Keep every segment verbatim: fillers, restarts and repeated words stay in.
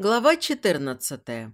Глава четырнадцатая.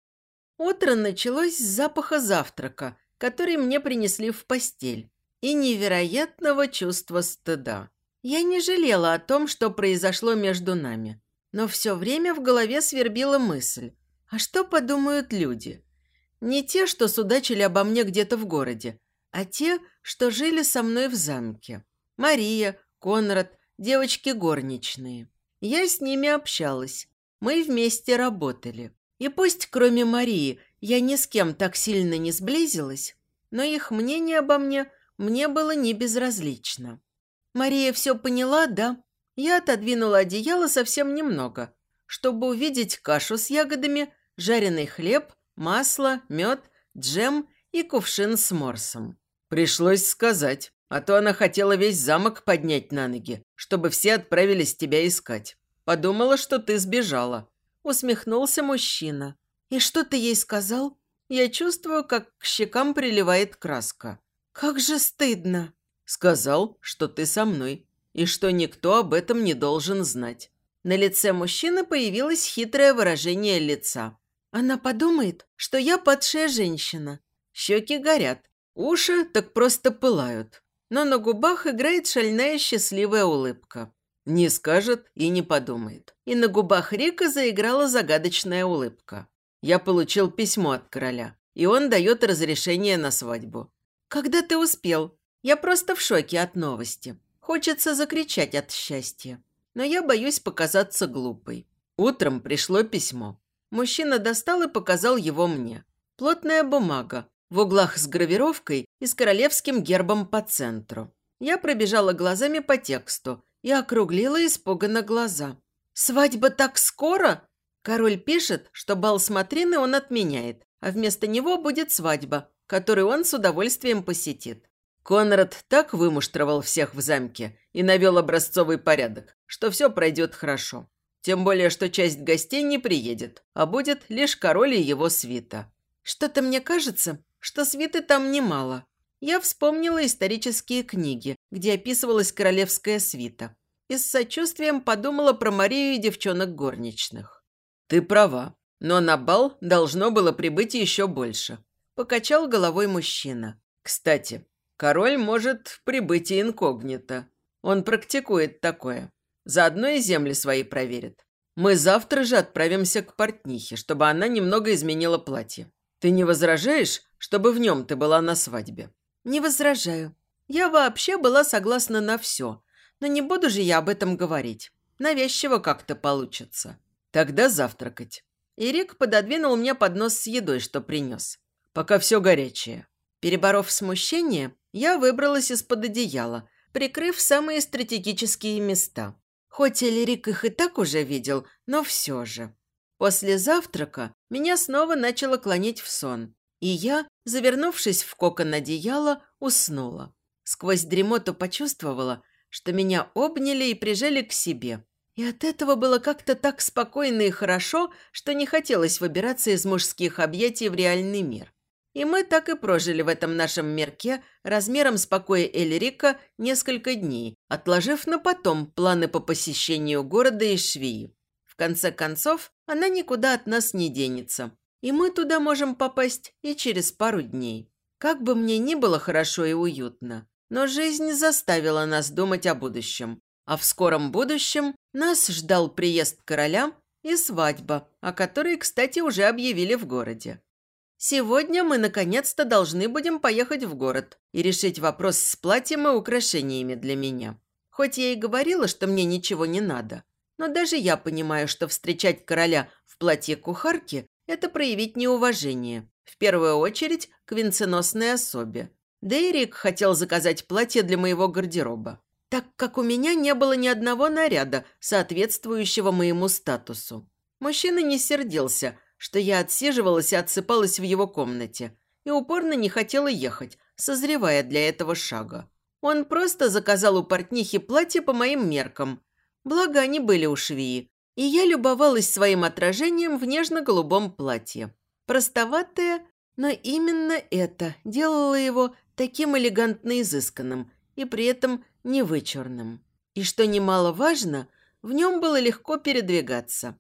Утро началось с запаха завтрака, который мне принесли в постель, и невероятного чувства стыда. Я не жалела о том, что произошло между нами, но все время в голове свербила мысль: а что подумают люди? Не те, что судачили обо мне где-то в городе, а те, что жили со мной в замке. Мария, Конрад, девочки горничные. Я с ними общалась. Мы вместе работали. И пусть, кроме Марии, я ни с кем так сильно не сблизилась, но их мнение обо мне мне было не безразлично. Мария все поняла, да? Я отодвинула одеяло совсем немного, чтобы увидеть кашу с ягодами, жареный хлеб, масло, мед, джем и кувшин с морсом. Пришлось сказать, а то она хотела весь замок поднять на ноги, чтобы все отправились тебя искать. Подумала, что ты сбежала. Усмехнулся мужчина. И что ты ей сказал? Я чувствую, как к щекам приливает краска. Как же стыдно. Сказал, что ты со мной, и что никто об этом не должен знать. На лице мужчины появилось хитрое выражение лица. Она подумает, что я падшая женщина. Щеки горят, уши так просто пылают. Но на губах играет шальная счастливая улыбка. Не скажет и не подумает. И на губах Рика заиграла загадочная улыбка. Я получил письмо от короля, и он дает разрешение на свадьбу. Когда ты успел? Я просто в шоке от новости. Хочется закричать от счастья. Но я боюсь показаться глупой. Утром пришло письмо. Мужчина достал и показал его мне. Плотная бумага, в углах с гравировкой и с королевским гербом по центру. Я пробежала глазами по тексту и округлила испуганно глаза. «Свадьба так скоро?» Король пишет, что бал смотрины он отменяет, а вместо него будет свадьба, которую он с удовольствием посетит. Конрад так вымуштровал всех в замке и навел образцовый порядок, что все пройдет хорошо. Тем более, что часть гостей не приедет, а будет лишь король и его свита. Что-то мне кажется, что свиты там немало. Я вспомнила исторические книги, где описывалась королевская свита, и с сочувствием подумала про Марию и девчонок горничных. «Ты права, но на бал должно было прибыть еще больше», – покачал головой мужчина. «Кстати, король может прибыть и инкогнито. Он практикует такое. Заодно и земли свои проверит. Мы завтра же отправимся к портнихе, чтобы она немного изменила платье. Ты не возражаешь, чтобы в нем ты была на свадьбе?» «Не возражаю. Я вообще была согласна на все. Но не буду же я об этом говорить. Навязчиво как-то получится. Тогда завтракать». И Рик пододвинул мне поднос с едой, что принес. «Пока все горячее». Переборов смущение, я выбралась из-под одеяла, прикрыв самые стратегические места. Хоть Эльрик их и так уже видел, но все же. После завтрака меня снова начало клонить в сон, и я, завернувшись в кокон одеяла, уснула. Сквозь дремоту почувствовала, что меня обняли и прижали к себе. И от этого было как-то так спокойно и хорошо, что не хотелось выбираться из мужских объятий в реальный мир. И мы так и прожили в этом нашем мирке размером с покоя Эльрика несколько дней, отложив на потом планы по посещению города и швеи. В конце концов, она никуда от нас не денется, и мы туда можем попасть и через пару дней. Как бы мне ни было хорошо и уютно, но жизнь заставила нас думать о будущем. А в скором будущем нас ждал приезд короля и свадьба, о которой, кстати, уже объявили в городе. Сегодня мы наконец-то должны будем поехать в город и решить вопрос с платьем и украшениями для меня. Хоть я и говорила, что мне ничего не надо, но даже я понимаю, что встречать короля в платье кухарки – это проявить неуважение, в первую очередь к венценосной особе. Да и Рик хотел заказать платье для моего гардероба, так как у меня не было ни одного наряда, соответствующего моему статусу. Мужчина не сердился, что я отсиживалась и отсыпалась в его комнате, и упорно не хотела ехать, созревая для этого шага. Он просто заказал у портнихи платье по моим меркам, благо они были у швеи, и я любовалась своим отражением в нежно-голубом платье. Простоватое, но именно это делало его таким элегантно изысканным и при этом невычурным. И что немаловажно, в нем было легко передвигаться.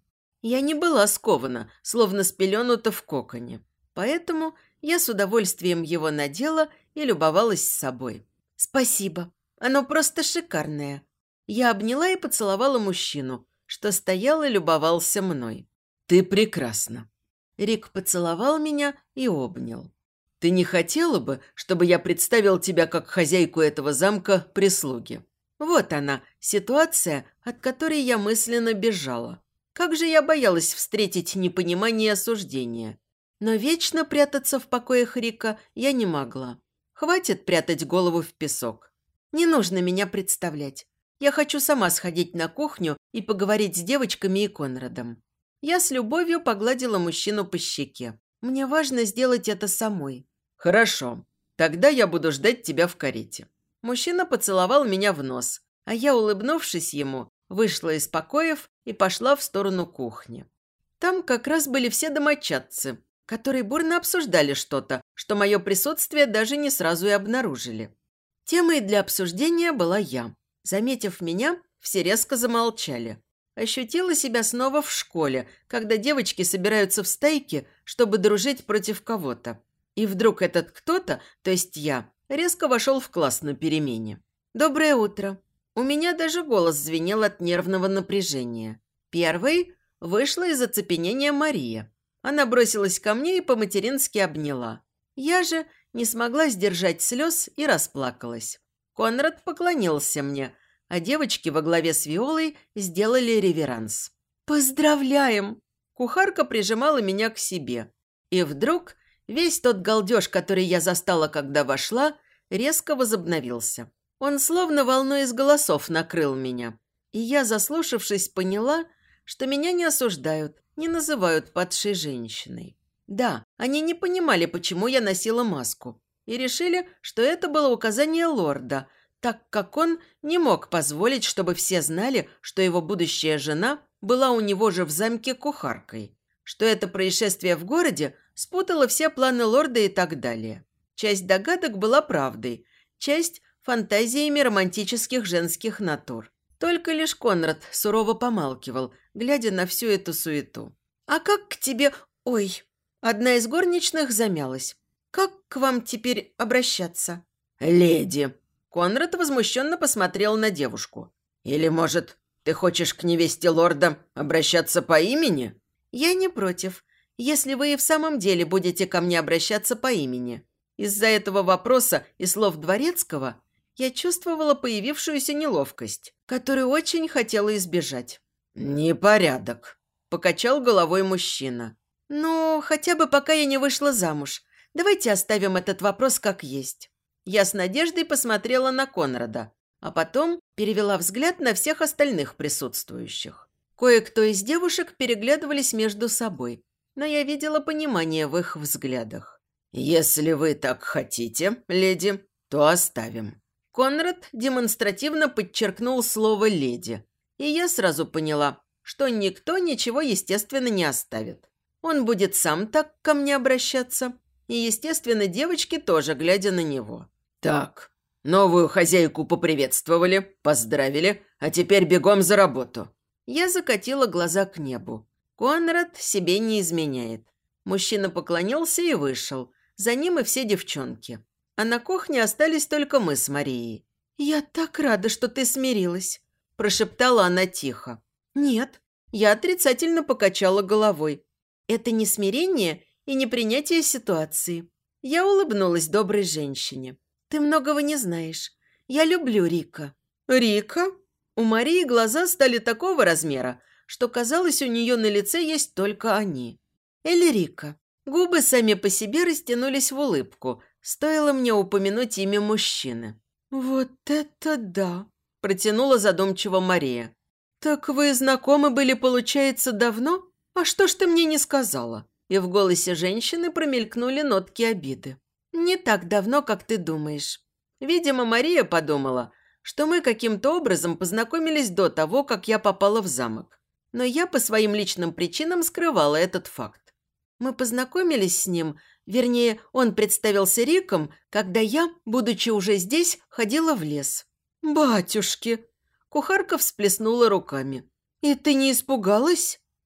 Я не была скована, словно спеленута в коконе. Поэтому я с удовольствием его надела и любовалась собой. «Спасибо. Оно просто шикарное». Я обняла и поцеловала мужчину, что стоял и любовался мной. «Ты прекрасна». Рик поцеловал меня и обнял. «Ты не хотела бы, чтобы я представил тебя как хозяйку этого замка прислуги?» Вот она, ситуация, от которой я мысленно бежала. Как же я боялась встретить непонимание и осуждение. Но вечно прятаться в покоях Рика я не могла. Хватит прятать голову в песок. Не нужно меня представлять. Я хочу сама сходить на кухню и поговорить с девочками и Конрадом. Я с любовью погладила мужчину по щеке. Мне важно сделать это самой. «Хорошо. Тогда я буду ждать тебя в карете». Мужчина поцеловал меня в нос, а я, улыбнувшись ему, вышла из покоев и пошла в сторону кухни. Там как раз были все домочадцы, которые бурно обсуждали что-то, что мое присутствие даже не сразу и обнаружили. Темой для обсуждения была я. Заметив меня, все резко замолчали. Ощутила себя снова в школе, когда девочки собираются в стайки, чтобы дружить против кого-то. И вдруг этот кто-то, то есть я, резко вошел в класс на перемене. «Доброе утро». У меня даже голос звенел от нервного напряжения. Первой вышла из оцепенения Мария. Она бросилась ко мне и по-матерински обняла. Я же не смогла сдержать слез и расплакалась. Конрад поклонился мне, а девочки во главе с Виолой сделали реверанс. «Поздравляем!» Кухарка прижимала меня к себе. И вдруг весь тот галдеж, который я застала, когда вошла, резко возобновился. Он словно волной из голосов накрыл меня. И я, заслушавшись, поняла, что меня не осуждают, не называют падшей женщиной. Да, они не понимали, почему я носила маску, и решили, что это было указание лорда, так как он не мог позволить, чтобы все знали, что его будущая жена была у него же в замке кухаркой, что это происшествие в городе спутало все планы лорда и так далее. Часть догадок была правдой, часть – фантазиями романтических женских натур. Только лишь Конрад сурово помалкивал, глядя на всю эту суету. «А как к тебе... Ой!» Одна из горничных замялась. «Как к вам теперь обращаться?» «Леди!» Конрад возмущенно посмотрел на девушку. «Или, может, ты хочешь к невесте лорда обращаться по имени?» «Я не против, если вы и в самом деле будете ко мне обращаться по имени». Из-за этого вопроса и слов Дворецкого я чувствовала появившуюся неловкость, которую очень хотела избежать. «Непорядок», – покачал головой мужчина. «Ну, хотя бы пока я не вышла замуж. Давайте оставим этот вопрос как есть». Я с надеждой посмотрела на Конрада, а потом перевела взгляд на всех остальных присутствующих. Кое-кто из девушек переглядывались между собой, но я видела понимание в их взглядах. «Если вы так хотите, леди, то оставим». Конрад демонстративно подчеркнул слово «леди», и я сразу поняла, что никто ничего, естественно, не оставит. Он будет сам так ко мне обращаться, и, естественно, девочки тоже, глядя на него. «Так, новую хозяйку поприветствовали, поздравили, а теперь бегом за работу». Я закатила глаза к небу. Конрад себе не изменяет. Мужчина поклонился и вышел. За ним и все девчонки. А на кухне остались только мы с Марией. «Я так рада, что ты смирилась», – прошептала она тихо. «Нет». Я отрицательно покачала головой. «Это не смирение и не принятие ситуации». Я улыбнулась доброй женщине. «Ты многого не знаешь. Я люблю Рика». «Рика?» У Марии глаза стали такого размера, что, казалось, у нее на лице есть только они. «Эльрика». Губы сами по себе растянулись в улыбку. Стоило мне упомянуть имя мужчины. «Вот это да!» – протянула задумчиво Мария. «Так вы знакомы были, получается, давно? А что ж ты мне не сказала?» И в голосе женщины промелькнули нотки обиды. «Не так давно, как ты думаешь». Видимо, Мария подумала, что мы каким-то образом познакомились до того, как я попала в замок. Но я по своим личным причинам скрывала этот факт. Мы познакомились с ним, вернее, он представился Риком, когда я, будучи уже здесь, ходила в лес. «Батюшки!» Кухарка всплеснула руками. «И ты не испугалась?»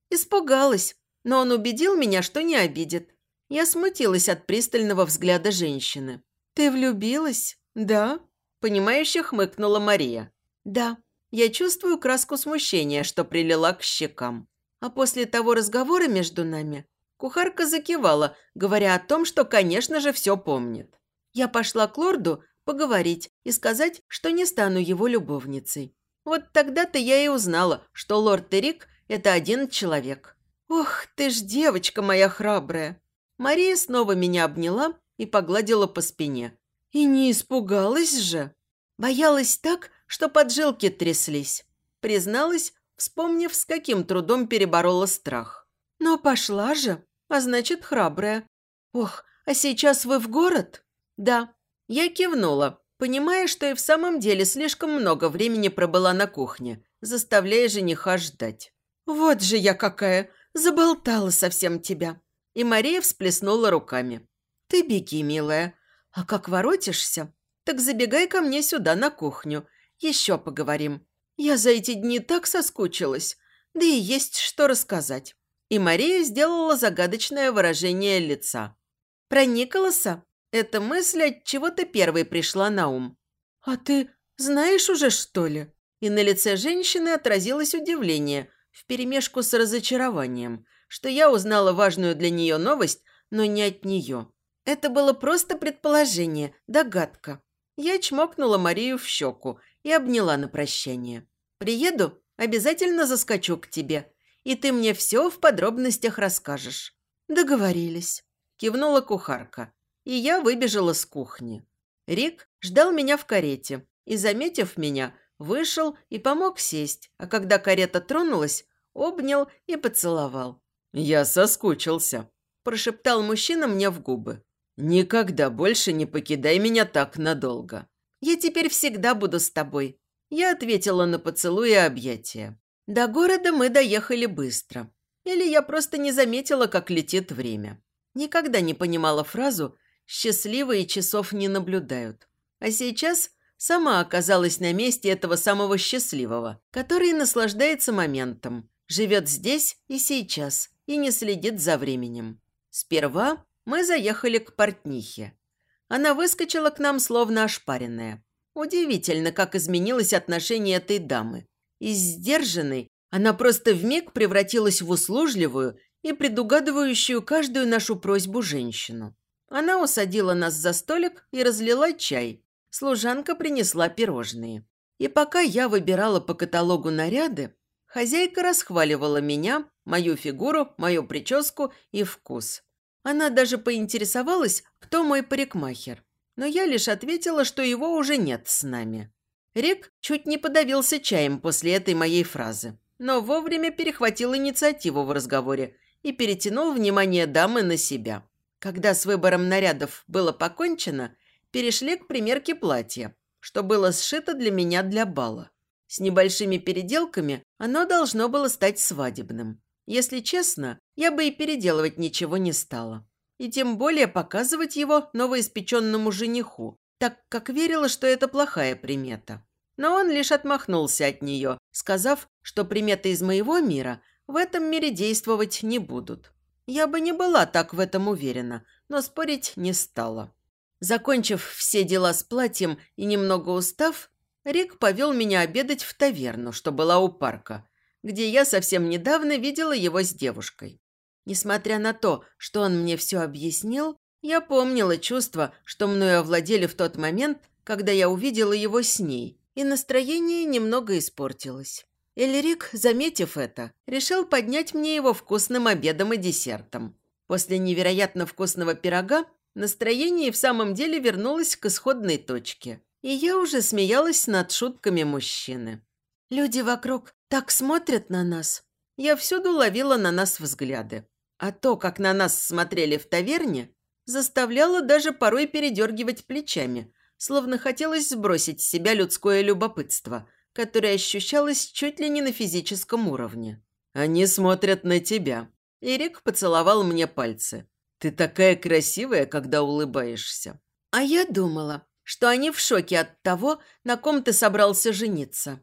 Испугалась, но он убедил меня, что не обидит. Я смутилась от пристального взгляда женщины. «Ты влюбилась? Да?» Понимающе хмыкнула Мария. «Да, я чувствую краску смущения, что прилила к щекам. А после того разговора между нами кухарка закивала, говоря о том, что, конечно же, все помнит. Я пошла к лорду поговорить и сказать, что не стану его любовницей. Вот тогда-то я и узнала, что лорд Эрик – это один человек. Ох, ты ж девочка моя храбрая!» Мария снова меня обняла и погладила по спине. И не испугалась же. Боялась так, что поджилки тряслись. Призналась, вспомнив, с каким трудом переборола страх. Но пошла же, а значит, храбрая. Ох, а сейчас вы в город? Да. Я кивнула, понимая, что и в самом деле слишком много времени пробыла на кухне, заставляя жениха ждать. Вот же я какая, заболтала совсем тебя. И Мария всплеснула руками. Ты беги, милая. А как воротишься, так забегай ко мне сюда, на кухню. Еще поговорим. Я за эти дни так соскучилась. Да и есть что рассказать. И Мария сделала загадочное выражение лица. Про Николаса эта мысль от чего-то первой пришла на ум. «А ты знаешь уже, что ли?» И на лице женщины отразилось удивление вперемешку с разочарованием, что я узнала важную для нее новость, но не от нее. Это было просто предположение, догадка. Я чмокнула Марию в щеку и обняла на прощание. «Приеду, обязательно заскочу к тебе, и ты мне все в подробностях расскажешь». «Договорились», – кивнула кухарка, и я выбежала с кухни. Рик ждал меня в карете и, заметив меня, вышел и помог сесть, а когда карета тронулась, обнял и поцеловал. «Я соскучился», – прошептал мужчина мне в губы. «Никогда больше не покидай меня так надолго». «Я теперь всегда буду с тобой», – я ответила на поцелуй и объятия. До города мы доехали быстро. Или я просто не заметила, как летит время. Никогда не понимала фразу «счастливые часов не наблюдают». А сейчас сама оказалась на месте этого самого счастливого, который наслаждается моментом, живет здесь и сейчас и не следит за временем. Сперва мы заехали к портнихе. Она выскочила к нам, словно ошпаренная. Удивительно, как изменилось отношение этой дамы. Из сдержанной она просто вмиг превратилась в услужливую и предугадывающую каждую нашу просьбу женщину. Она усадила нас за столик и разлила чай. Служанка принесла пирожные. И пока я выбирала по каталогу наряды, хозяйка расхваливала меня, мою фигуру, мою прическу и вкус. Она даже поинтересовалась, кто мой парикмахер. Но я лишь ответила, что его уже нет с нами. Рик чуть не подавился чаем после этой моей фразы, но вовремя перехватил инициативу в разговоре и перетянул внимание дамы на себя. Когда с выбором нарядов было покончено, перешли к примерке платья, что было сшито для меня для бала. С небольшими переделками оно должно было стать свадебным. Если честно, я бы и переделывать ничего не стала. И тем более показывать его новоиспеченному жениху, так как верила, что это плохая примета. Но он лишь отмахнулся от нее, сказав, что приметы из моего мира в этом мире действовать не будут. Я бы не была так в этом уверена, но спорить не стала. Закончив все дела с платьем и немного устав, Рик повел меня обедать в таверну, что была у парка, где я совсем недавно видела его с девушкой. Несмотря на то, что он мне все объяснил, я помнила чувства, что мною овладели в тот момент, когда я увидела его с ней, и настроение немного испортилось. Эльрик, заметив это, решил поднять мне его вкусным обедом и десертом. После невероятно вкусного пирога настроение в самом деле вернулось к исходной точке, и я уже смеялась над шутками мужчины. Люди вокруг так смотрят на нас. Я всюду ловила на нас взгляды. А то, как на нас смотрели в таверне, заставляло даже порой передергивать плечами, словно хотелось сбросить с себя людское любопытство, которое ощущалось чуть ли не на физическом уровне. «Они смотрят на тебя». Эрик поцеловал мне пальцы. «Ты такая красивая, когда улыбаешься». А я думала, что они в шоке от того, на ком ты собрался жениться.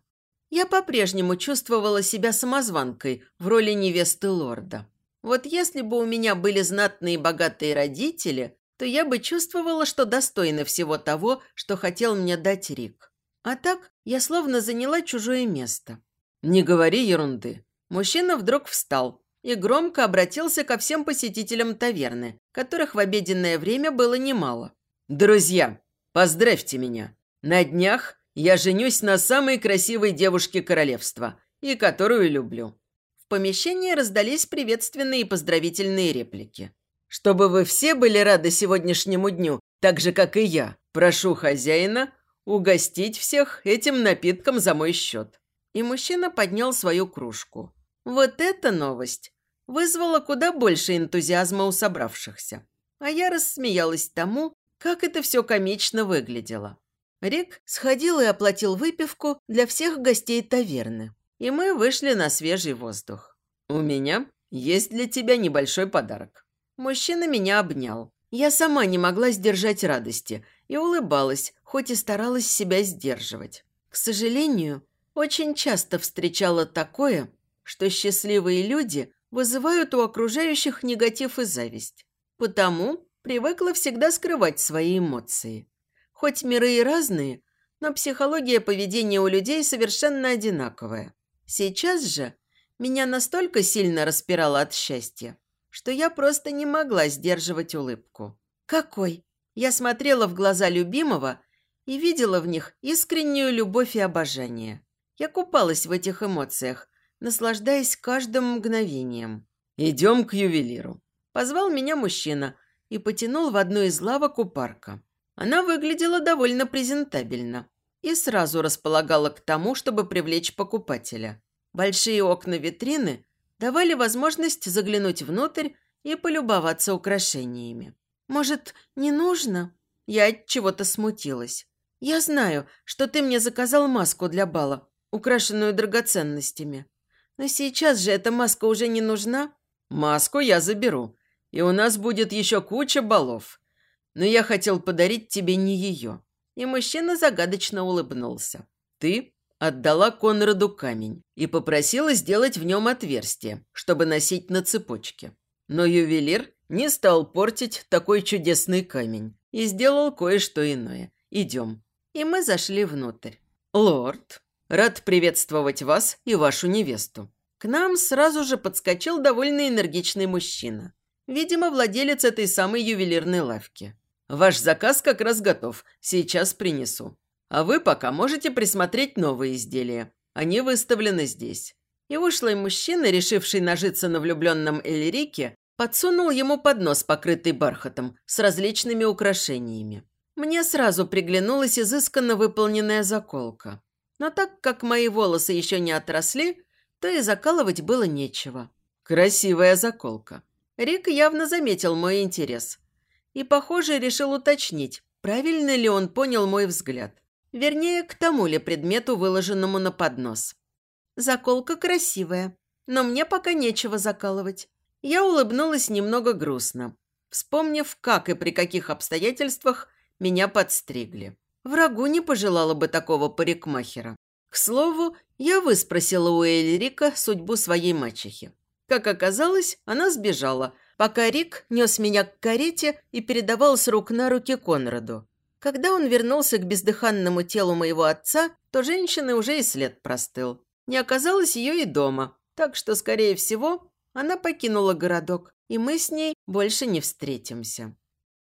Я по-прежнему чувствовала себя самозванкой в роли невесты лорда. Вот если бы у меня были знатные и богатые родители, то я бы чувствовала, что достойна всего того, что хотел мне дать Рик. А так я словно заняла чужое место. «Не говори ерунды». Мужчина вдруг встал и громко обратился ко всем посетителям таверны, которых в обеденное время было немало. «Друзья, поздравьте меня. На днях я женюсь на самой красивой девушке королевства, и которую люблю». В помещении раздались приветственные и поздравительные реплики. «Чтобы вы все были рады сегодняшнему дню, так же, как и я, прошу хозяина угостить всех этим напитком за мой счет». И мужчина поднял свою кружку. Вот эта новость вызвала куда больше энтузиазма у собравшихся. А я рассмеялась тому, как это все комично выглядело. Рик сходил и оплатил выпивку для всех гостей таверны. И мы вышли на свежий воздух. «У меня есть для тебя небольшой подарок». Мужчина меня обнял. Я сама не могла сдержать радости и улыбалась, хоть и старалась себя сдерживать. К сожалению, очень часто встречала такое, что счастливые люди вызывают у окружающих негатив и зависть. Потому привыкла всегда скрывать свои эмоции. Хоть миры и разные, но психология поведения у людей совершенно одинаковая. Сейчас же меня настолько сильно распирало от счастья, что я просто не могла сдерживать улыбку. «Какой?» Я смотрела в глаза любимого и видела в них искреннюю любовь и обожание. Я купалась в этих эмоциях, наслаждаясь каждым мгновением. «Идем к ювелиру», – позвал меня мужчина и потянул в одну из лавок у парка. Она выглядела довольно презентабельно и сразу располагала к тому, чтобы привлечь покупателя. Большие окна витрины давали возможность заглянуть внутрь и полюбоваться украшениями. «Может, не нужно?» Я от чего-то смутилась. «Я знаю, что ты мне заказал маску для бала, украшенную драгоценностями. Но сейчас же эта маска уже не нужна». «Маску я заберу, и у нас будет еще куча балов. Но я хотел подарить тебе не ее». И мужчина загадочно улыбнулся. «Ты отдала Конраду камень и попросила сделать в нем отверстие, чтобы носить на цепочке. Но ювелир не стал портить такой чудесный камень и сделал кое-что иное. Идем». И мы зашли внутрь. «Лорд, рад приветствовать вас и вашу невесту». К нам сразу же подскочил довольно энергичный мужчина. Видимо, владелец этой самой ювелирной лавки. «Ваш заказ как раз готов, сейчас принесу. А вы пока можете присмотреть новые изделия. Они выставлены здесь». И ушлый мужчина, решивший нажиться на влюбленном Эльрике, подсунул ему поднос, покрытый бархатом, с различными украшениями. Мне сразу приглянулась изысканно выполненная заколка. Но так как мои волосы еще не отросли, то и закалывать было нечего. «Красивая заколка». Рик явно заметил мой интерес. И, похоже, решил уточнить, правильно ли он понял мой взгляд. Вернее, к тому ли предмету, выложенному на поднос. «Заколка красивая, но мне пока нечего закалывать». Я улыбнулась немного грустно, вспомнив, как и при каких обстоятельствах меня подстригли. Врагу не пожелала бы такого парикмахера. К слову, я выспросила у Эльрика судьбу своей мачехи. Как оказалось, она сбежала, пока Рик нес меня к карете и передавал с рук на руки Конраду. Когда он вернулся к бездыханному телу моего отца, то женщины уже и след простыл. Не оказалось ее и дома, так что, скорее всего, она покинула городок, и мы с ней больше не встретимся.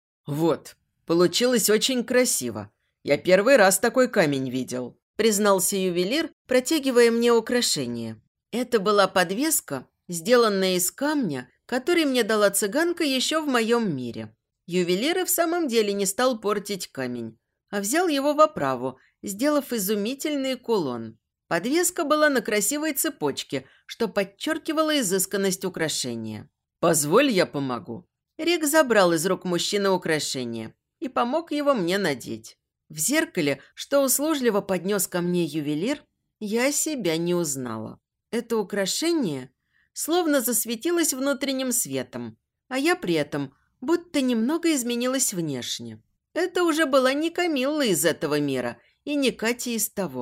«Вот, получилось очень красиво. Я первый раз такой камень видел», признался ювелир, протягивая мне украшение. Это была подвеска, сделанная из камня, который мне дала цыганка еще в моем мире. Ювелир и в самом деле не стал портить камень, а взял его в оправу, сделав изумительный кулон. Подвеска была на красивой цепочке, что подчеркивало изысканность украшения. «Позволь, я помогу». Рик забрал из рук мужчины украшение и помог его мне надеть. В зеркале, что услужливо поднес ко мне ювелир, я себя не узнала. Это украшение словно засветилось внутренним светом, а я при этом будто немного изменилась внешне. Это уже была не Камилла из этого мира и не Катя из того.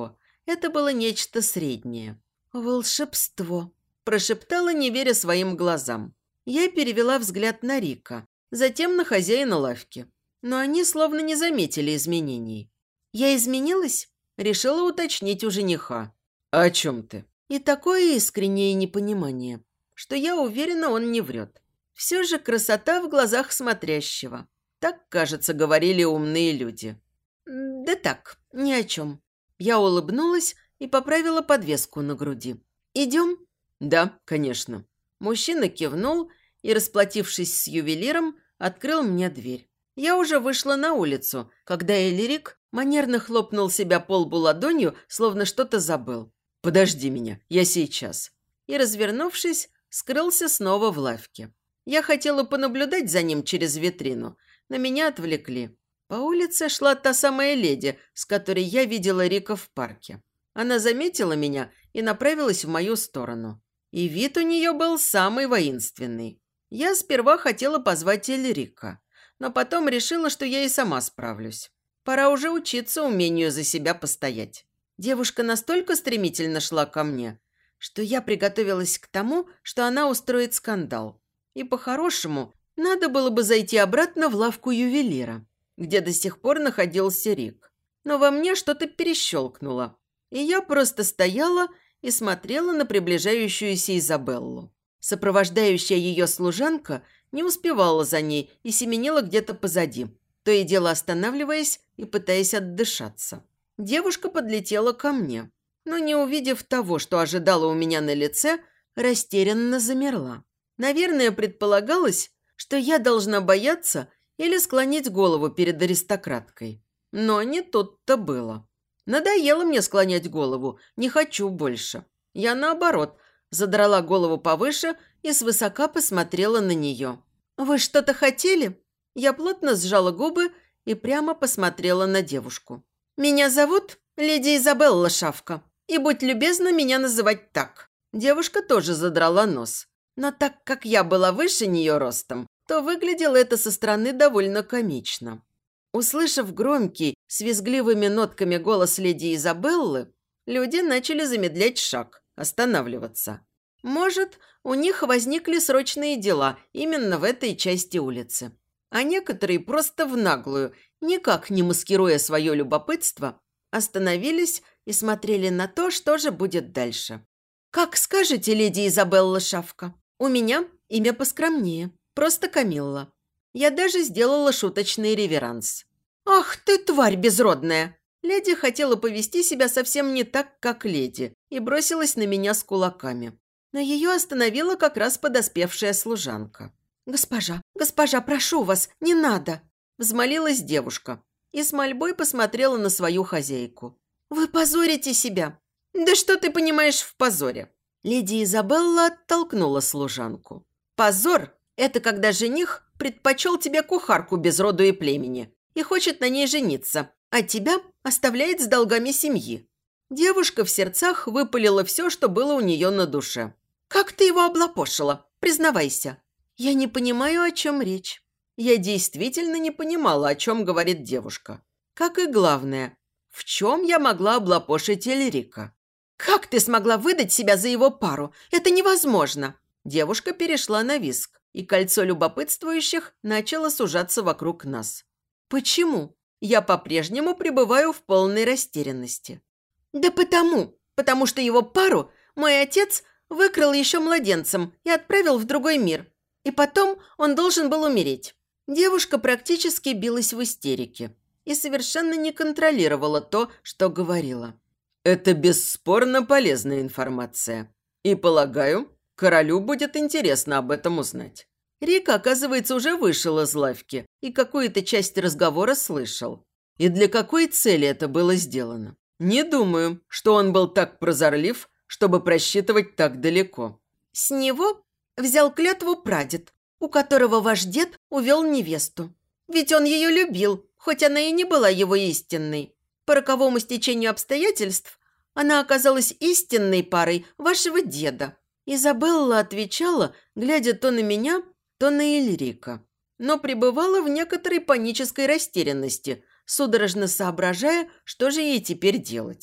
Это было нечто среднее. «Волшебство», – прошептала, не веря своим глазам. Я перевела взгляд на Рика, затем на хозяина лавки. Но они словно не заметили изменений. «Я изменилась?» – решила уточнить у жениха. «А о чем ты?» И такое искреннее непонимание, что я уверена, он не врет. Все же красота в глазах смотрящего. Так, кажется, говорили умные люди. Да так, ни о чем. Я улыбнулась и поправила подвеску на груди. «Идем?» «Да, конечно». Мужчина кивнул и, расплатившись с ювелиром, открыл мне дверь. Я уже вышла на улицу, когда Эльрик манерно хлопнул себя по лбу ладонью, словно что-то забыл. «Подожди меня, я сейчас». И, развернувшись, скрылся снова в лавке. Я хотела понаблюдать за ним через витрину, но меня отвлекли. По улице шла та самая леди, с которой я видела Рика в парке. Она заметила меня и направилась в мою сторону. И вид у нее был самый воинственный. Я сперва хотела позвать Эльрика, но потом решила, что я и сама справлюсь. Пора уже учиться умению за себя постоять. Девушка настолько стремительно шла ко мне, что я приготовилась к тому, что она устроит скандал. И по-хорошему надо было бы зайти обратно в лавку ювелира, где до сих пор находился Рик. Но во мне что-то перещелкнуло, и я просто стояла и смотрела на приближающуюся Изабеллу. Сопровождающая ее служанка не успевала за ней и семенила где-то позади, то и дело останавливаясь и пытаясь отдышаться. Девушка подлетела ко мне, но, не увидев того, что ожидала у меня на лице, растерянно замерла. Наверное, предполагалось, что я должна бояться или склонить голову перед аристократкой. Но не тут-то было. Надоело мне склонять голову, не хочу больше. Я, наоборот, задрала голову повыше и свысока посмотрела на нее. «Вы что-то хотели?» Я плотно сжала губы и прямо посмотрела на девушку. «Меня зовут леди Изабелла Шавка, и будь любезна меня называть так». Девушка тоже задрала нос. Но так как я была выше нее ростом, то выглядело это со стороны довольно комично. Услышав громкий, с визгливыми нотками голос леди Изабеллы, люди начали замедлять шаг, останавливаться. Может, у них возникли срочные дела именно в этой части улицы. А некоторые просто в наглую, никак не маскируя свое любопытство, остановились и смотрели на то, что же будет дальше. «Как скажете, леди Изабелла Шавка, у меня имя поскромнее, просто Камилла». Я даже сделала шуточный реверанс. «Ах ты, тварь безродная!» Леди хотела повести себя совсем не так, как леди, и бросилась на меня с кулаками. Но ее остановила как раз подоспевшая служанка. «Госпожа, госпожа, прошу вас, не надо!» Взмолилась девушка и с мольбой посмотрела на свою хозяйку. «Вы позорите себя!» «Да что ты понимаешь в позоре?» Леди Изабелла оттолкнула служанку. «Позор – это когда жених предпочел тебе кухарку без роду и племени и хочет на ней жениться, а тебя оставляет с долгами семьи». Девушка в сердцах выпалила все, что было у нее на душе. «Как ты его облапошила? Признавайся». «Я не понимаю, о чем речь». Я действительно не понимала, о чем говорит девушка. Как и главное, в чем я могла облапошить Эльрика. «Как ты смогла выдать себя за его пару? Это невозможно!» Девушка перешла на визг, и кольцо любопытствующих начало сужаться вокруг нас. «Почему?» Я по-прежнему пребываю в полной растерянности. «Да потому, потому что его пару мой отец выкрал еще младенцем и отправил в другой мир. И потом он должен был умереть». Девушка практически билась в истерике и совершенно не контролировала то, что говорила. «Это бесспорно полезная информация. И, полагаю, королю будет интересно об этом узнать». Рик, оказывается, уже вышел из лавки и какую-то часть разговора слышал. И для какой цели это было сделано? Не думаю, что он был так прозорлив, чтобы просчитывать так далеко. С него взял клятву прадед, у которого ваш дед увел невесту. Ведь он ее любил, хоть она и не была его истинной. По роковому стечению обстоятельств она оказалась истинной парой вашего деда. Изабелла отвечала, глядя то на меня, то на Эльрика, но пребывала в некоторой панической растерянности, судорожно соображая, что же ей теперь делать.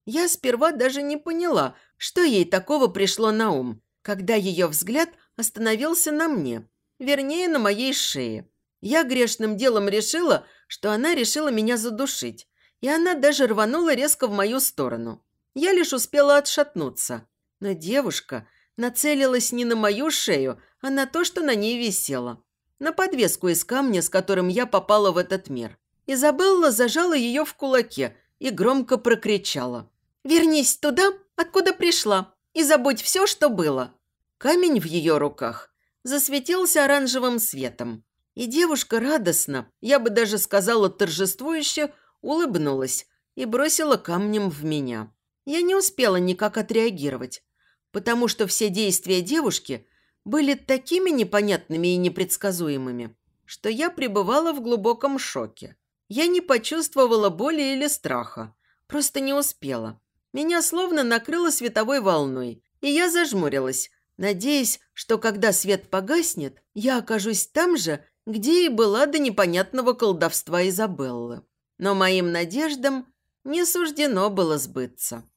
Я сперва даже не поняла, что ей такого пришло на ум, когда ее взгляд остановился на мне, вернее, на моей шее. Я грешным делом решила, что она решила меня задушить, и она даже рванула резко в мою сторону. Я лишь успела отшатнуться, но девушка нацелилась не на мою шею, а на то, что на ней висело. На подвеску из камня, с которым я попала в этот мир. Изабелла зажала ее в кулаке и громко прокричала: «Вернись туда, откуда пришла, и забудь все, что было». Камень в ее руках засветился оранжевым светом, и девушка радостно, я бы даже сказала торжествующе, улыбнулась и бросила камнем в меня. Я не успела никак отреагировать, потому что все действия девушки были такими непонятными и непредсказуемыми, что я пребывала в глубоком шоке. Я не почувствовала боли или страха, просто не успела. Меня словно накрыло световой волной, и я зажмурилась, надеясь, что когда свет погаснет, я окажусь там же, где и была до непонятного колдовства Изабеллы. Но моим надеждам не суждено было сбыться.